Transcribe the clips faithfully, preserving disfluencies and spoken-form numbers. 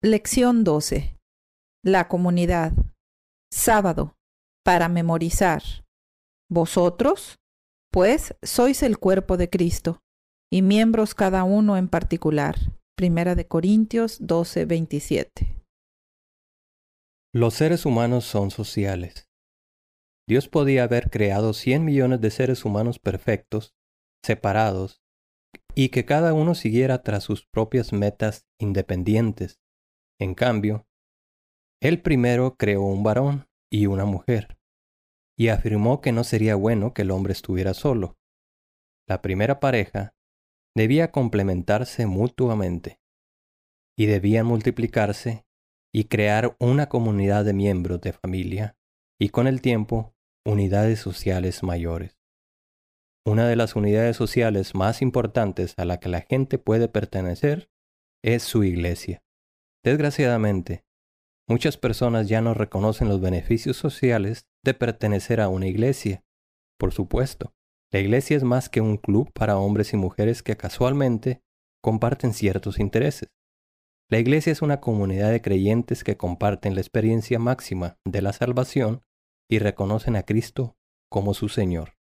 Lección doce. La comunidad. Sábado. Para memorizar. Vosotros, pues, sois el cuerpo de Cristo, y miembros cada uno en particular. Primera de Corintios doce, veintisiete. Los seres humanos son sociales. Dios podía haber creado cien millones de seres humanos perfectos, separados, y que cada uno siguiera tras sus propias metas independientes. En cambio, Él primero creó un varón y una mujer, y afirmó que no sería bueno que el hombre estuviera solo. La primera pareja debía complementarse mutuamente, y debían multiplicarse y crear una comunidad de miembros de familia, y con el tiempo, unidades sociales mayores. Una de las unidades sociales más importantes a la que la gente puede pertenecer es su iglesia. Desgraciadamente, muchas personas ya no reconocen los beneficios sociales de pertenecer a una iglesia. Por supuesto, la iglesia es más que un club para hombres y mujeres que casualmente comparten ciertos intereses. La iglesia es una comunidad de creyentes que comparten la experiencia máxima de la salvación y reconocen a Cristo como su Señor.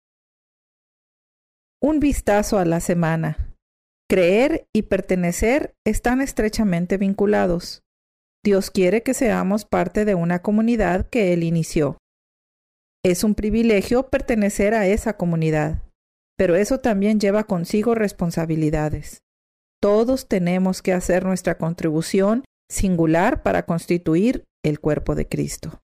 Un vistazo a la semana. Creer y pertenecer están estrechamente vinculados. Dios quiere que seamos parte de una comunidad que Él inició. Es un privilegio pertenecer a esa comunidad, pero eso también lleva consigo responsabilidades. Todos tenemos que hacer nuestra contribución singular para constituir el cuerpo de Cristo.